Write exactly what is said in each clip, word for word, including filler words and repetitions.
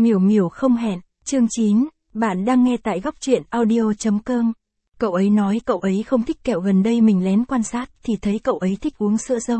Miểu miểu không hẹn, chương chín, bạn đang nghe tại góc truyện audio chấm com. Cậu ấy nói cậu ấy không thích kẹo, gần đây mình lén quan sát thì thấy cậu ấy thích uống sữa dâu.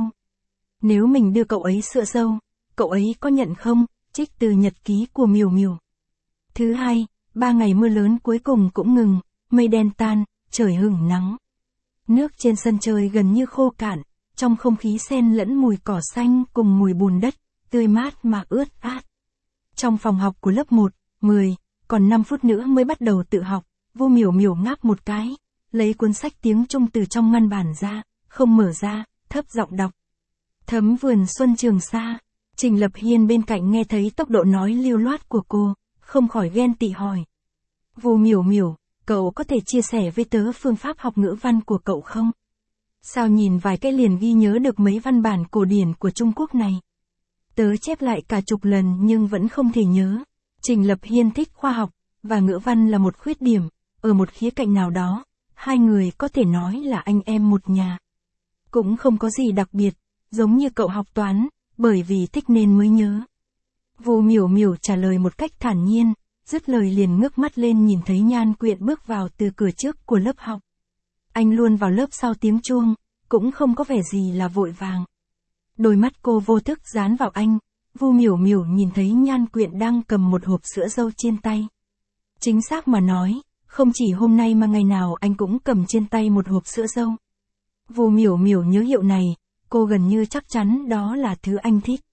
Nếu mình đưa cậu ấy sữa dâu, cậu ấy có nhận không? Trích từ nhật ký của Miểu miểu. Thứ hai, ba ngày mưa lớn cuối cùng cũng ngừng, mây đen tan, trời hửng nắng. Nước trên sân chơi gần như khô cạn, trong không khí xen lẫn mùi cỏ xanh cùng mùi bùn đất, tươi mát mà ướt át. Trong phòng học của lớp một, mười, còn năm phút nữa mới bắt đầu tự học, Vu Miểu miểu ngáp một cái, lấy cuốn sách tiếng Trung từ trong ngăn bàn ra, không mở ra, thấp giọng đọc. Thấm vườn xuân Trường Sa. Trình Lập Hiên bên cạnh nghe thấy tốc độ nói lưu loát của cô, không khỏi ghen tị hỏi. Vu Miểu miểu, cậu có thể chia sẻ với tớ phương pháp học ngữ văn của cậu không? Sao nhìn vài cái liền ghi nhớ được mấy văn bản cổ điển của Trung Quốc này? Tớ chép lại cả chục lần nhưng vẫn không thể nhớ. Trình Lập Hiên thích khoa học, và ngữ văn là một khuyết điểm, ở một khía cạnh nào đó, hai người có thể nói là anh em một nhà. Cũng không có gì đặc biệt, giống như cậu học toán, bởi vì thích nên mới nhớ. Vu Miểu miểu trả lời một cách thản nhiên, dứt lời liền ngước mắt lên nhìn thấy Nhan Quyện bước vào từ cửa trước của lớp học. Anh luôn vào lớp sau tiếng chuông, cũng không có vẻ gì là vội vàng. Đôi mắt cô vô thức dán vào anh, Vu Miểu miểu nhìn thấy Nhan Quyện đang cầm một hộp sữa dâu trên tay. Chính xác mà nói, không chỉ hôm nay mà ngày nào anh cũng cầm trên tay một hộp sữa dâu. Vu Miểu miểu nhớ hiệu này, cô gần như chắc chắn đó là thứ anh thích.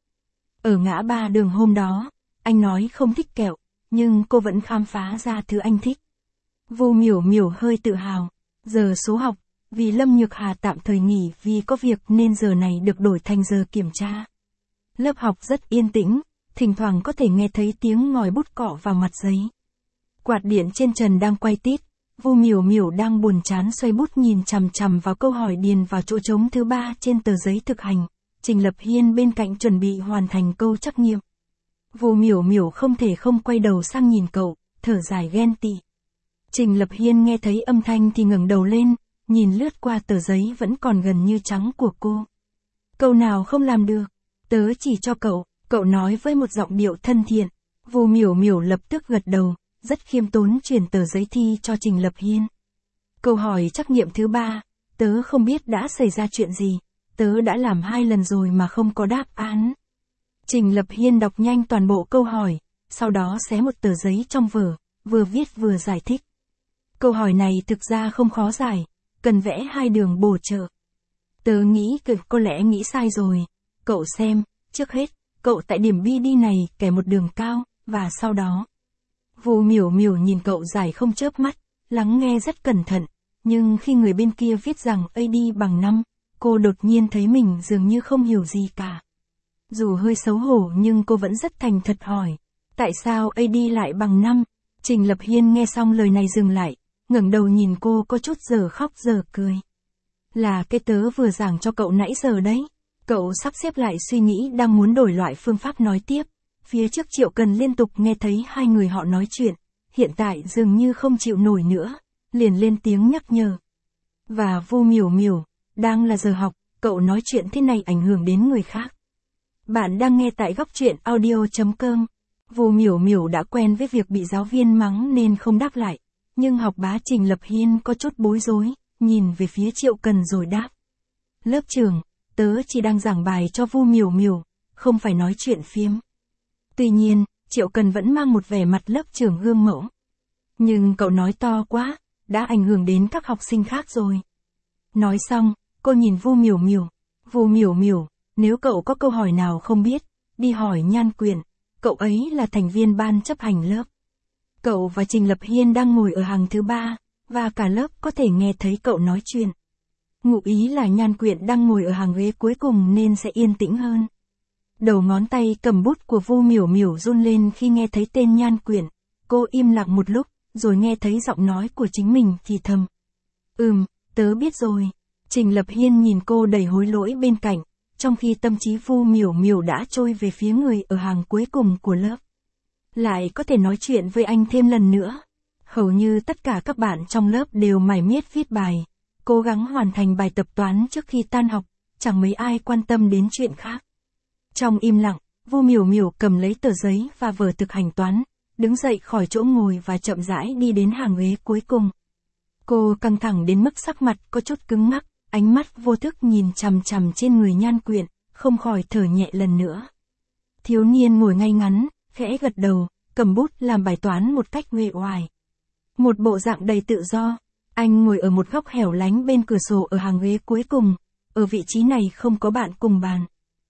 Ở ngã ba đường hôm đó, anh nói không thích kẹo, nhưng cô vẫn khám phá ra thứ anh thích. Vu Miểu miểu hơi tự hào, giờ số học, vì Lâm Nhược Hà tạm thời nghỉ vì có việc nên giờ này được đổi thành giờ kiểm tra. Lớp học rất yên tĩnh, thỉnh thoảng có thể nghe thấy tiếng ngòi bút cọ vào mặt giấy. Quạt điện trên trần đang quay tít, Vu Miểu miểu đang buồn chán xoay bút nhìn chằm chằm vào câu hỏi điền vào chỗ trống thứ ba trên tờ giấy thực hành. Trình Lập Hiên bên cạnh chuẩn bị hoàn thành câu trắc nghiệm. Vu Miểu miểu không thể không quay đầu sang nhìn cậu, thở dài ghen tị. Trình Lập Hiên nghe thấy âm thanh thì ngẩng đầu lên, nhìn lướt qua tờ giấy vẫn còn gần như trắng của cô. Câu nào không làm được, tớ chỉ cho cậu, cậu nói với một giọng điệu thân thiện. Vu Miểu miểu lập tức gật đầu, rất khiêm tốn chuyển tờ giấy thi cho Trình Lập Hiên. Câu hỏi trắc nghiệm thứ ba, tớ không biết đã xảy ra chuyện gì, tớ đã làm hai lần rồi mà không có đáp án. Trình Lập Hiên đọc nhanh toàn bộ câu hỏi, sau đó xé một tờ giấy trong vở, vừa viết vừa giải thích. Câu hỏi này thực ra không khó giải, cần vẽ hai đường bổ trợ. Tớ nghĩ cậu có lẽ nghĩ sai rồi, cậu xem, trước hết, cậu tại điểm bê đê này kẻ một đường cao, và sau đó. Vu Miểu miểu nhìn cậu giải không chớp mắt, lắng nghe rất cẩn thận, nhưng khi người bên kia viết rằng a đê bằng năm, cô đột nhiên thấy mình dường như không hiểu gì cả. Dù hơi xấu hổ nhưng cô vẫn rất thành thật hỏi, tại sao a đê lại bằng năm? Trình Lập Hiên nghe xong lời này dừng lại, ngẩng đầu nhìn cô có chút giờ khóc giờ cười. Là cái tớ vừa giảng cho cậu nãy giờ đấy. Cậu sắp xếp lại suy nghĩ đang muốn đổi loại phương pháp nói tiếp. Phía trước Triệu Cần liên tục nghe thấy hai người họ nói chuyện, hiện tại dường như không chịu nổi nữa, liền lên tiếng nhắc nhở. Và Vu Miểu miểu, đang là giờ học, cậu nói chuyện thế này ảnh hưởng đến người khác. Bạn đang nghe tại góc truyện audio chấm com. Vu Miểu miểu đã quen với việc bị giáo viên mắng nên không đáp lại, nhưng học bá Trình Lập Hiên có chút bối rối, nhìn về phía Triệu Cần rồi đáp. Lớp trưởng, tớ chỉ đang giảng bài cho Vu Miểu miểu, không phải nói chuyện phiếm. Tuy nhiên, Triệu Cần vẫn mang một vẻ mặt lớp trưởng gương mẫu. Nhưng cậu nói to quá, đã ảnh hưởng đến các học sinh khác rồi. Nói xong, cô nhìn Vu Miểu miểu. Vu Miểu miểu, nếu cậu có câu hỏi nào không biết, đi hỏi Nhan Quyện, cậu ấy là thành viên ban chấp hành lớp. Cậu và Trình Lập Hiên đang ngồi ở hàng thứ ba, và cả lớp có thể nghe thấy cậu nói chuyện. Ngụ ý là Nhan Quyện đang ngồi ở hàng ghế cuối cùng nên sẽ yên tĩnh hơn. Đầu ngón tay cầm bút của Vu Miểu miểu run lên khi nghe thấy tên Nhan Quyện. Cô im lặng một lúc, rồi nghe thấy giọng nói của chính mình thì thầm. Ừm, tớ biết rồi. Trình Lập Hiên nhìn cô đầy hối lỗi bên cạnh, trong khi tâm trí Vu Miểu miểu đã trôi về phía người ở hàng cuối cùng của lớp. Lại có thể nói chuyện với anh thêm lần nữa. Hầu như tất cả các bạn trong lớp đều mải miết viết bài, cố gắng hoàn thành bài tập toán trước khi tan học, chẳng mấy ai quan tâm đến chuyện khác. Trong im lặng, Vu Miểu Miểu cầm lấy tờ giấy và vở thực hành toán, đứng dậy khỏi chỗ ngồi và chậm rãi đi đến hàng ghế cuối cùng. Cô căng thẳng đến mức sắc mặt có chút cứng ngắc, ánh mắt vô thức nhìn chằm chằm trên người Nhan Quyện, không khỏi thở nhẹ lần nữa. Thiếu niên ngồi ngay ngắn, khẽ gật đầu, cầm bút làm bài toán một cách uể oải. Một bộ dạng đầy tự do, anh ngồi ở một góc hẻo lánh bên cửa sổ ở hàng ghế cuối cùng, ở vị trí này không có bạn cùng bàn.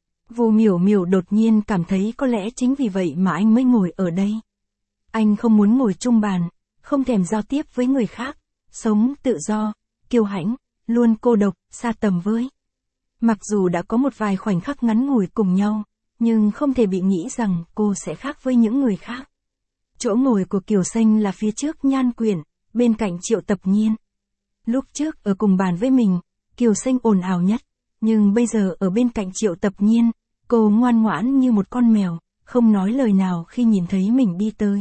Vu Miểu Miểu đột nhiên cảm thấy có lẽ chính vì vậy mà anh mới ngồi ở đây. Anh không muốn ngồi chung bàn, không thèm giao tiếp với người khác, sống tự do, kiêu hãnh, luôn cô độc, xa tầm với. Mặc dù đã có một vài khoảnh khắc ngắn ngủi cùng nhau, nhưng không thể bị nghĩ rằng cô sẽ khác với những người khác. Chỗ ngồi của Kiều Xanh là phía trước Nhan Quyện, bên cạnh Triệu Tập Nhiên. Lúc trước ở cùng bàn với mình, Kiều Xanh ồn ào nhất, nhưng bây giờ ở bên cạnh Triệu Tập Nhiên, cô ngoan ngoãn như một con mèo, không nói lời nào khi nhìn thấy mình đi tới.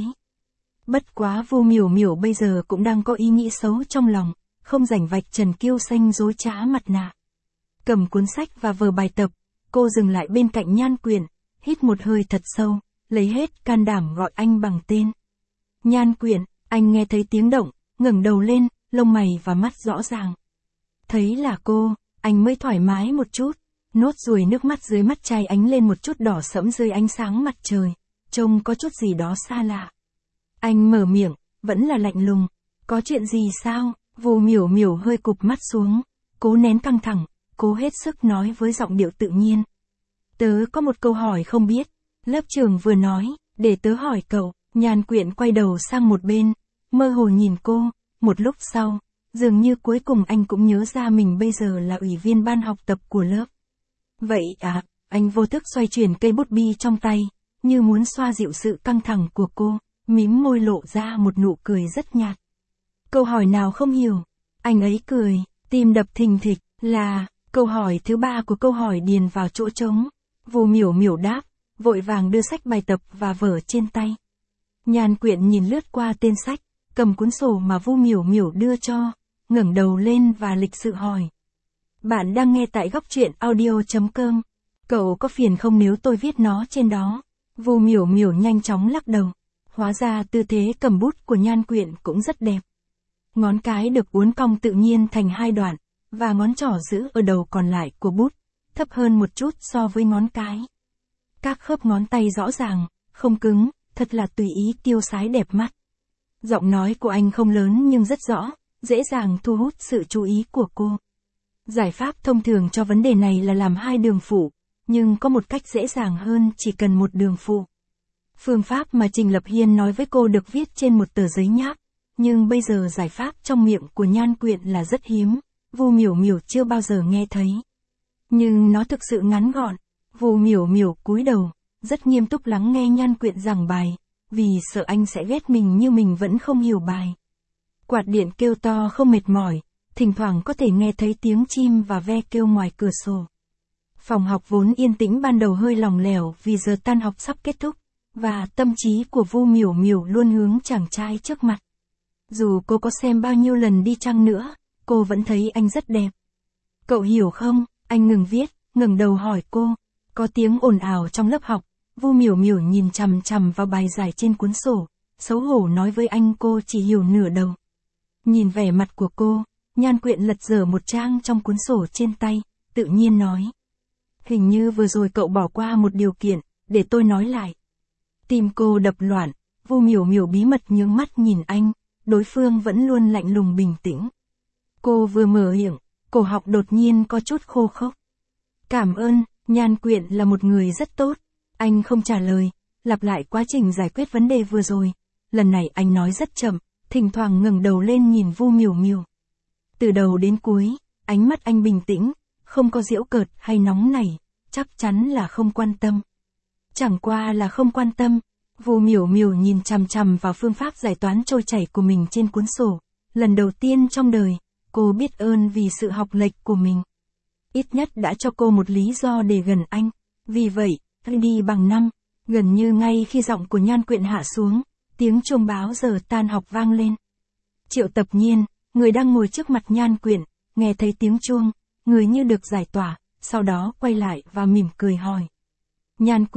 Bất quá Vu Miểu Miểu bây giờ cũng đang có ý nghĩ xấu trong lòng, không rảnh vạch trần Kiều Xanh dối trá mặt nạ. Cầm cuốn sách và vở bài tập, cô dừng lại bên cạnh Nhan Quyện, hít một hơi thật sâu, lấy hết can đảm gọi anh bằng tên. Nhan Quyện, anh nghe thấy tiếng động, ngẩng đầu lên, lông mày và mắt rõ ràng. Thấy là cô, anh mới thoải mái một chút, nốt ruồi nước mắt dưới mắt trai ánh lên một chút đỏ sẫm dưới ánh sáng mặt trời, trông có chút gì đó xa lạ. Anh mở miệng, vẫn là lạnh lùng, có chuyện gì sao? Vu Miểu Miểu hơi cụp mắt xuống, cố nén căng thẳng, cố hết sức nói với giọng điệu tự nhiên. Tớ có một câu hỏi không biết, lớp trưởng vừa nói, để tớ hỏi cậu. Nhan Quyện quay đầu sang một bên, mơ hồ nhìn cô, một lúc sau, dường như cuối cùng anh cũng nhớ ra mình bây giờ là ủy viên ban học tập của lớp. Vậy à, anh vô thức xoay chuyển cây bút bi trong tay, như muốn xoa dịu sự căng thẳng của cô, mím môi lộ ra một nụ cười rất nhạt. Câu hỏi nào không hiểu? Anh ấy cười, tim đập thình thịch, là, câu hỏi thứ ba của câu hỏi điền vào chỗ trống. Vu Miểu Miểu đáp, vội vàng đưa sách bài tập và vở trên tay. Nhan Quyện nhìn lướt qua tên sách, cầm cuốn sổ mà Vu Miểu Miểu đưa cho, ngẩng đầu lên và lịch sự hỏi. Bạn đang nghe tại góc truyện audio chấm com. Cậu có phiền không nếu tôi viết nó trên đó? Vu Miểu Miểu nhanh chóng lắc đầu. Hóa ra tư thế cầm bút của Nhan Quyện cũng rất đẹp. Ngón cái được uốn cong tự nhiên thành hai đoạn, và ngón trỏ giữ ở đầu còn lại của bút, thấp hơn một chút so với ngón cái. Các khớp ngón tay rõ ràng, không cứng, thật là tùy ý tiêu sái đẹp mắt. Giọng nói của anh không lớn nhưng rất rõ, dễ dàng thu hút sự chú ý của cô. Giải pháp thông thường cho vấn đề này là làm hai đường phụ, nhưng có một cách dễ dàng hơn chỉ cần một đường phụ. Phương pháp mà Trình Lập Hiên nói với cô được viết trên một tờ giấy nháp, nhưng bây giờ giải pháp trong miệng của Nhan Quyện là rất hiếm, Vu Miểu Miểu chưa bao giờ nghe thấy. Nhưng nó thực sự ngắn gọn. Vu Miểu Miểu cúi đầu, rất nghiêm túc lắng nghe Nhan Quyện giảng bài, vì sợ anh sẽ ghét mình như mình vẫn không hiểu bài. Quạt điện kêu to không mệt mỏi, thỉnh thoảng có thể nghe thấy tiếng chim và ve kêu ngoài cửa sổ. Phòng học vốn yên tĩnh ban đầu hơi lỏng lẻo vì giờ tan học sắp kết thúc, và tâm trí của Vu Miểu Miểu luôn hướng chàng trai trước mặt. Dù cô có xem bao nhiêu lần đi chăng nữa, cô vẫn thấy anh rất đẹp. Cậu hiểu không? Anh ngừng viết, ngẩng đầu hỏi cô. Có tiếng ồn ào trong lớp học, Vu Miểu Miểu nhìn chằm chằm vào bài giải trên cuốn sổ, xấu hổ nói với anh cô chỉ hiểu nửa đầu. Nhìn vẻ mặt của cô, Nhan Quyện lật dở một trang trong cuốn sổ trên tay, tự nhiên nói. Hình như vừa rồi cậu bỏ qua một điều kiện, để tôi nói lại. Tim cô đập loạn, Vu Miểu Miểu bí mật nhướng mắt nhìn anh, đối phương vẫn luôn lạnh lùng bình tĩnh. Cô vừa mở miệng, cổ họng đột nhiên có chút khô khốc. Cảm ơn, Nhan Quyện là một người rất tốt. Anh không trả lời, lặp lại quá trình giải quyết vấn đề vừa rồi. Lần này anh nói rất chậm, thỉnh thoảng ngẩng đầu lên nhìn Vu Miểu Miểu. Từ đầu đến cuối, ánh mắt anh bình tĩnh, không có giễu cợt hay nóng nảy, chắc chắn là không quan tâm. Chẳng qua là không quan tâm. Vu Miểu Miểu nhìn chằm chằm vào phương pháp giải toán trôi chảy của mình trên cuốn sổ. Lần đầu tiên trong đời, cô biết ơn vì sự học lệch của mình. Ít nhất đã cho cô một lý do để gần anh. Vì vậy, đi bằng năm, gần như ngay khi giọng của Nhan Quyện hạ xuống, tiếng chuông báo giờ tan học vang lên. Triệu Tập Nhiên, người đang ngồi trước mặt Nhan Quyện, nghe thấy tiếng chuông, người như được giải tỏa, sau đó quay lại và mỉm cười hỏi. Nhan Quyện,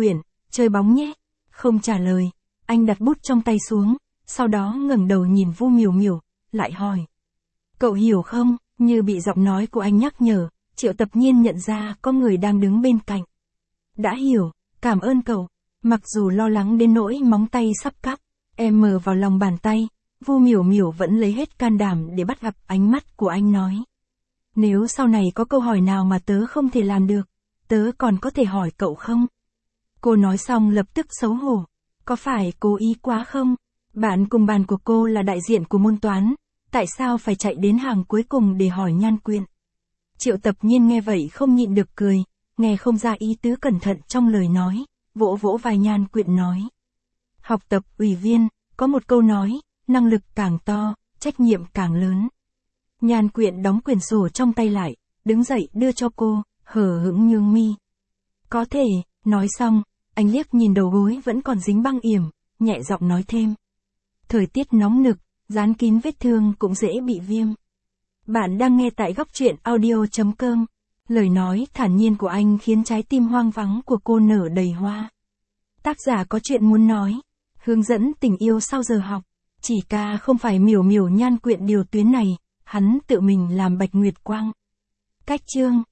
chơi bóng nhé. Không trả lời, anh đặt bút trong tay xuống, sau đó ngẩng đầu nhìn Vu Miểu Miểu, lại hỏi. Cậu hiểu không? Như bị giọng nói của anh nhắc nhở, Triệu Tập Nhiên nhận ra có người đang đứng bên cạnh. Đã hiểu, cảm ơn cậu. Mặc dù lo lắng đến nỗi móng tay sắp cắt, em mờ vào lòng bàn tay, Vu Miểu Miểu vẫn lấy hết can đảm để bắt gặp ánh mắt của anh nói. Nếu sau này có câu hỏi nào mà tớ không thể làm được, tớ còn có thể hỏi cậu không? Cô nói xong lập tức xấu hổ. Có phải cố ý quá không? Bạn cùng bàn của cô là đại diện của môn toán, tại sao phải chạy đến hàng cuối cùng để hỏi Nhan Quyện? Triệu Tập Nhiên nghe vậy không nhịn được cười, nghe không ra ý tứ cẩn thận trong lời nói, vỗ vỗ vai Nhan Quyện nói. Học tập ủy viên, có một câu nói, năng lực càng to, trách nhiệm càng lớn. Nhan Quyện đóng quyển sổ trong tay lại, đứng dậy đưa cho cô, hờ hững nhướng mi. Có thể, nói xong, anh liếc nhìn đầu gối vẫn còn dính băng yểm, nhẹ giọng nói thêm. Thời tiết nóng nực, dán kín vết thương cũng dễ bị viêm. Bạn đang nghe tại góc truyện audio chấm com. Lời nói thản nhiên của anh khiến trái tim hoang vắng của cô nở đầy hoa. Tác giả có chuyện muốn nói. Hướng dẫn tình yêu sau giờ học. Chỉ ca không phải Miểu Miểu Nhan Quyện điều tuyến này, hắn tự mình làm Bạch Nguyệt Quang. Cách chương.